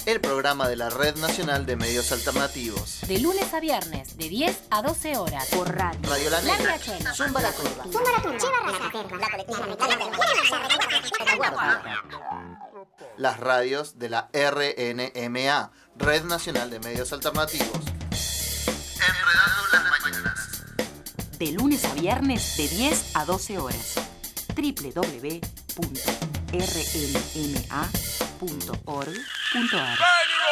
el programa de la Red Nacional de Medios Alternativos. De lunes a viernes, de 10 a 12 horas, por radio. Radio La Negra, Riachuelo, Zumba la Curva, las radios de la RNMA, Red Nacional de Medios Alternativos. Enredando las mañanas. De lunes a viernes, de 10 a 12 horas. www.rnma.org.ar.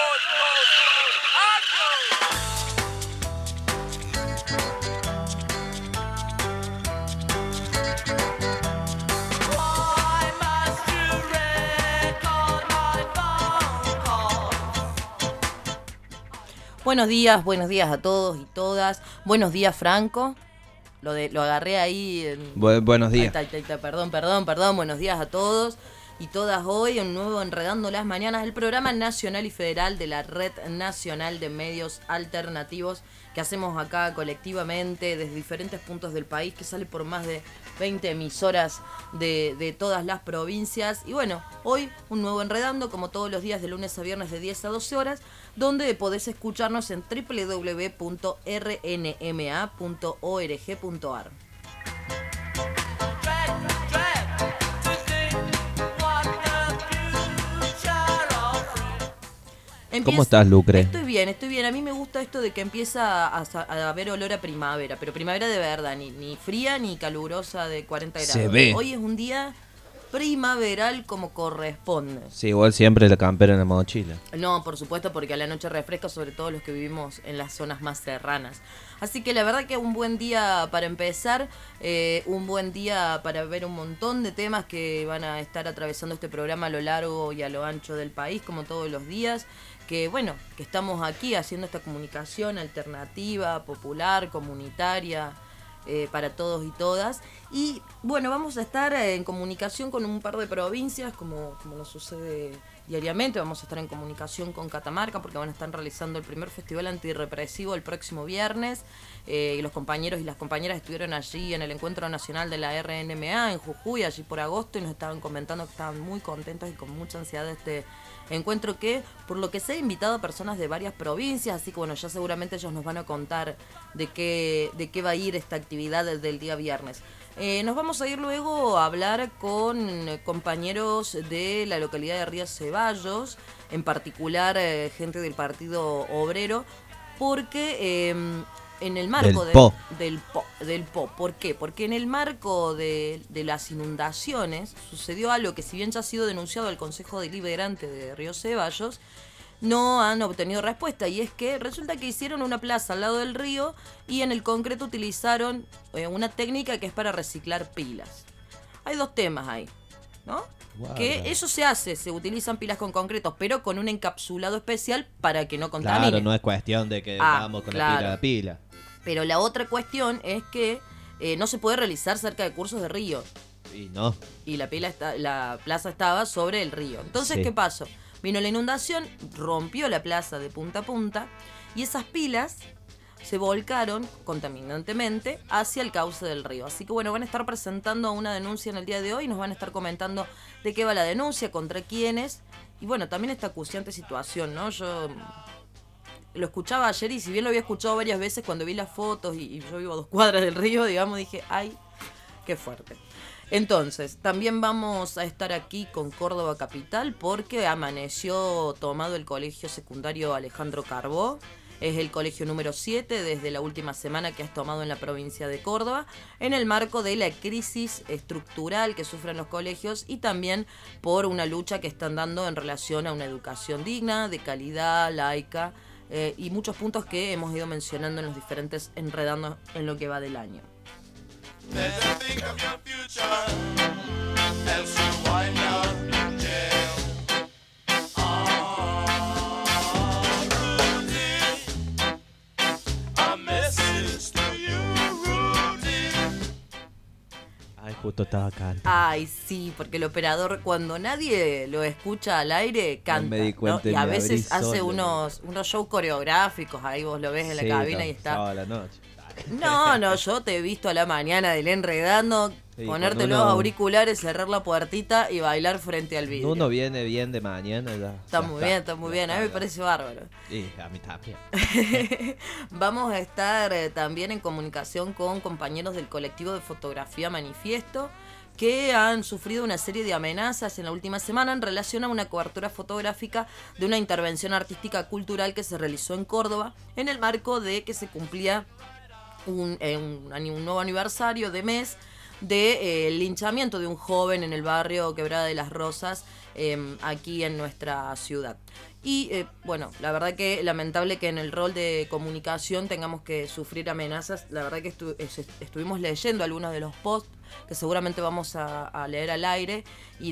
Buenos días a todos y todas. Buenos días, Franco. Lo agarré ahí. Buenos días. Ahí está, perdón. Buenos días a todos y todas hoy. Un nuevo Enredando las Mañanas, el programa nacional y federal de la Red Nacional de Medios Alternativos que hacemos acá colectivamente desde diferentes puntos del país, que sale por más de 20 emisoras de todas las provincias. Y bueno, hoy un nuevo Enredando, como todos los días de lunes a viernes de 10 a 12 horas, donde podés escucharnos en www.rnma.org.ar. ¿Cómo estás, Lucre? Estoy bien. A mí me gusta esto de que empieza a haber olor a primavera, pero primavera de verdad, ni fría ni calurosa de 40 grados. Se ve. Hoy es un día primaveral como corresponde. Sí, igual siempre la campera en la mochila. No, por supuesto, porque a la noche refresca, sobre todo los que vivimos en las zonas más serranas. Así que la verdad que un buen día para empezar, un buen día para ver un montón de temas que van a estar atravesando este programa a lo largo y a lo ancho del país, como todos los días. Que bueno, que estamos aquí haciendo esta comunicación alternativa, popular, comunitaria, para todos y todas. Y bueno, vamos a estar en comunicación con un par de provincias, como nos sucede diariamente. Vamos a estar en comunicación con Catamarca, porque van a estar realizando el primer festival antirrepresivo el próximo viernes. Y los compañeros y las compañeras estuvieron allí en el encuentro nacional de la RNMA en Jujuy, allí por agosto, y nos estaban comentando que estaban muy contentos y con mucha ansiedad de este encuentro, que por lo que se ha invitado a personas de varias provincias. Así que bueno, ya seguramente ellos nos van a contar de qué va a ir esta actividad del día viernes. Nos vamos a ir luego a hablar con compañeros de la localidad de Río Ceballos, en particular gente del Partido Obrero, porque en el marco del PO. ¿Por qué? Porque en el marco de las inundaciones sucedió algo que, si bien ya ha sido denunciado al Consejo Deliberante de Río Ceballos, no han obtenido respuesta, y es que resulta que hicieron una plaza al lado del río y en el concreto utilizaron una técnica que es para reciclar pilas. Hay dos temas ahí, ¿no? Wow. Que eso se utilizan pilas con concretos, pero con un encapsulado especial para que no contamine. Claro, no es cuestión de que vamos con la pila. Pero la otra cuestión es que no se puede realizar cerca de cursos de río. Y no. Y la plaza estaba sobre el río. Entonces, sí. ¿Qué pasó? Vino la inundación, rompió la plaza de punta a punta, y esas pilas se volcaron contaminantemente hacia el cauce del río. Así que bueno, van a estar presentando una denuncia en el día de hoy, nos van a estar comentando de qué va la denuncia, contra quiénes, y bueno, también esta acuciante situación, ¿no? Yo lo escuchaba ayer, y si bien lo había escuchado varias veces, cuando vi las fotos y yo vivo a 2 cuadras del río, digamos, dije, ¡ay, qué fuerte! Entonces, también vamos a estar aquí con Córdoba Capital, porque amaneció tomado el colegio secundario Alejandro Carbó. Es el colegio número 7 desde la última semana que has tomado en la provincia de Córdoba, en el marco de la crisis estructural que sufren los colegios, y también por una lucha que están dando en relación a una educación digna, de calidad, laica, y muchos puntos que hemos ido mencionando en los diferentes Enredando en lo que va del año. Ay, justo estaba cantando. Ay, sí, porque el operador, cuando nadie lo escucha al aire, canta. No me di cuenta, ¿no? Y a veces hace solo, unos shows coreográficos, ahí vos lo ves en la cabina y está. Sábado a la noche. No, yo te he visto a la mañana del Enredando Sí, ponerte los auriculares, cerrar la puertita y bailar frente al vidrio. Uno viene bien de mañana. Está muy bien. A mí me parece bárbaro. Y a mí también. Vamos a estar también en comunicación con compañeros del colectivo de fotografía Manifiesto, que han sufrido una serie de amenazas en la última semana en relación a una cobertura fotográfica de una intervención artística cultural que se realizó en Córdoba en el marco de que se cumplía un nuevo aniversario de mes del linchamiento de un joven en el barrio Quebrada de las Rosas, aquí en nuestra ciudad. Y bueno, la verdad que lamentable que en el rol de comunicación tengamos que sufrir amenazas. La verdad que estuvimos leyendo algunos de los posts que seguramente vamos a leer al aire, y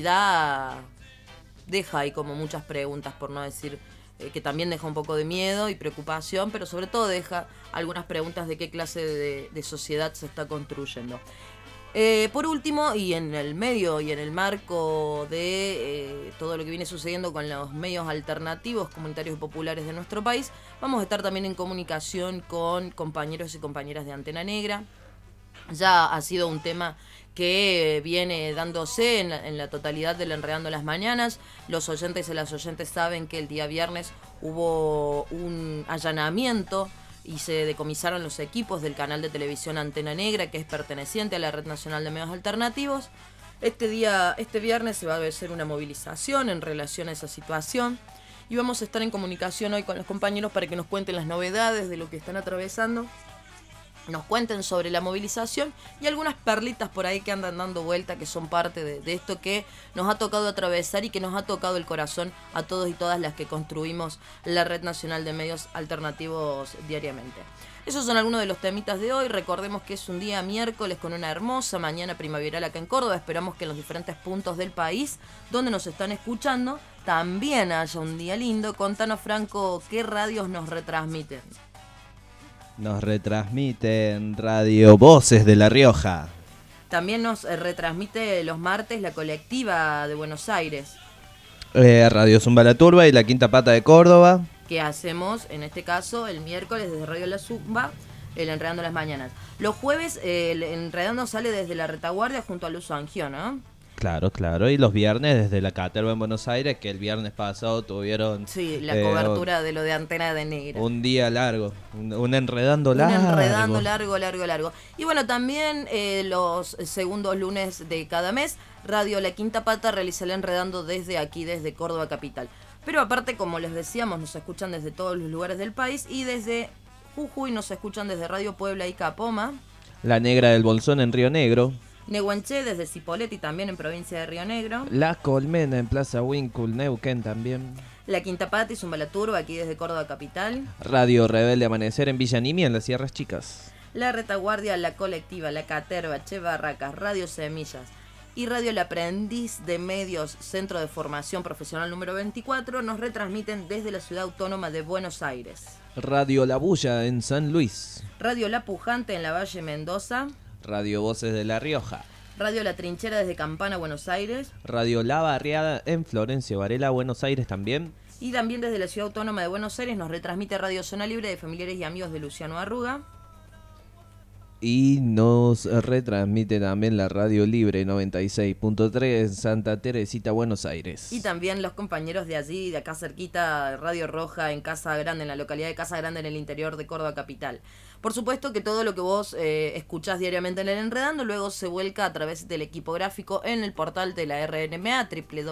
deja ahí como muchas preguntas, por no decir que también deja un poco de miedo y preocupación, pero sobre todo deja algunas preguntas de qué clase de sociedad se está construyendo. Por último, y en el medio y en el marco de todo lo que viene sucediendo con los medios alternativos, comunitarios y populares de nuestro país, vamos a estar también en comunicación con compañeros y compañeras de Antena Negra. Ya ha sido un tema que viene dándose en la totalidad del Enredando las Mañanas. Los oyentes y las oyentes saben que el día viernes hubo un allanamiento y se decomisaron los equipos del canal de televisión Antena Negra, que es perteneciente a la Red Nacional de Medios Alternativos. Este viernes se va a hacer una movilización en relación a esa situación, y vamos a estar en comunicación hoy con los compañeros para que nos cuenten las novedades de lo que están atravesando, nos cuenten sobre la movilización y algunas perlitas por ahí que andan dando vuelta, que son parte de esto que nos ha tocado atravesar y que nos ha tocado el corazón a todos y todas las que construimos la Red Nacional de Medios Alternativos diariamente. Esos son algunos de los temitas de hoy. Recordemos que es un día miércoles con una hermosa mañana primaveral acá en Córdoba. Esperamos que en los diferentes puntos del país donde nos están escuchando también haya un día lindo. Contanos, Franco, ¿qué radios nos retransmiten? Nos retransmiten Radio Voces de La Rioja. También nos retransmite los martes la Colectiva de Buenos Aires. Radio Zumba La Turba y La Quinta Pata de Córdoba. Que hacemos, en este caso, el miércoles desde Radio La Zumba, el Enredando las Mañanas. Los jueves, el Enredando sale desde La Retaguardia junto a Luz Angio, ¿no? Claro. Y los viernes desde la Caterva en Buenos Aires, que el viernes pasado tuvieron... Sí, la cobertura de lo de Antena de Negra. Un día largo, un enredando largo. Un enredando largo. Y bueno, también los segundos lunes de cada mes, Radio La Quinta Pata realiza el Enredando desde aquí, desde Córdoba Capital. Pero aparte, como les decíamos, nos escuchan desde todos los lugares del país, y desde Jujuy nos escuchan desde Radio Puebla y Capoma. La Negra del Bolsón en Río Negro. Nehuenché desde Cipolletti, también en provincia de Río Negro. La Colmena en Plaza Wincul, Neuquén también. La Quinta Pata y Zumba La Turba aquí desde Córdoba Capital. Radio Rebelde Amanecer en Villa Nimia, en las Sierras Chicas. La Retaguardia, La Colectiva, La Caterva, Che Barracas, Radio Semillas y Radio El Aprendiz de Medios, Centro de Formación Profesional número 24, nos retransmiten desde la Ciudad Autónoma de Buenos Aires. Radio La Bulla en San Luis. Radio La Pujante en la Valle Mendoza. Radio Voces de La Rioja. Radio La Trinchera desde Campana, Buenos Aires. Radio La Barriada en Florencio Varela, Buenos Aires también. Y también desde la Ciudad Autónoma de Buenos Aires nos retransmite Radio Zona Libre de familiares y amigos de Luciano Arruga. Y nos retransmite también la Radio Libre 96.3 en Santa Teresita, Buenos Aires. Y también los compañeros de allí, de acá cerquita, Radio Roja en Casa Grande, en la localidad de Casa Grande, en el interior de Córdoba Capital. Por supuesto que todo lo que vos escuchás diariamente en el Enredando luego se vuelca a través del equipo gráfico en el portal de la RNMA,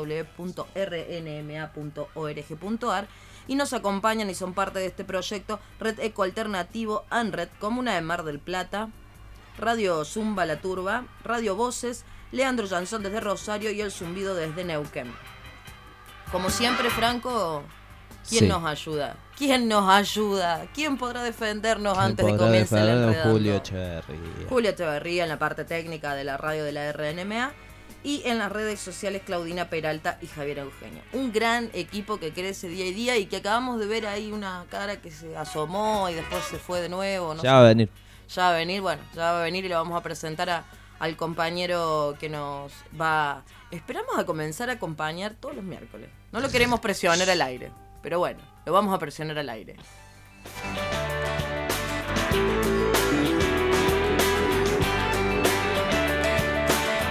www.rnma.org.ar, y nos acompañan y son parte de este proyecto Red Eco Alternativo, ANRED, Comuna de Mar del Plata, Radio Zumba La Turba, Radio Voces, Leandro Jansón desde Rosario y El Zumbido desde Neuquén. Como siempre, Franco, ¿quién nos ayuda? ¿Quién nos ayuda? ¿Quién podrá defendernos antes de comenzar el Enredando? Julio Echeverría. Julio Echeverría en la parte técnica de la radio de la RNMA, y en las redes sociales Claudina Peralta y Javier Eugenio. Un gran equipo que crece día y día y que acabamos de ver ahí una cara que se asomó y después se fue de nuevo. Ya va a venir. Ya va a venir, bueno, ya va a venir y le vamos a presentar al compañero que nos va... Esperamos a comenzar a acompañar todos los miércoles. No lo queremos presionar al aire, pero bueno, lo vamos a presionar al aire.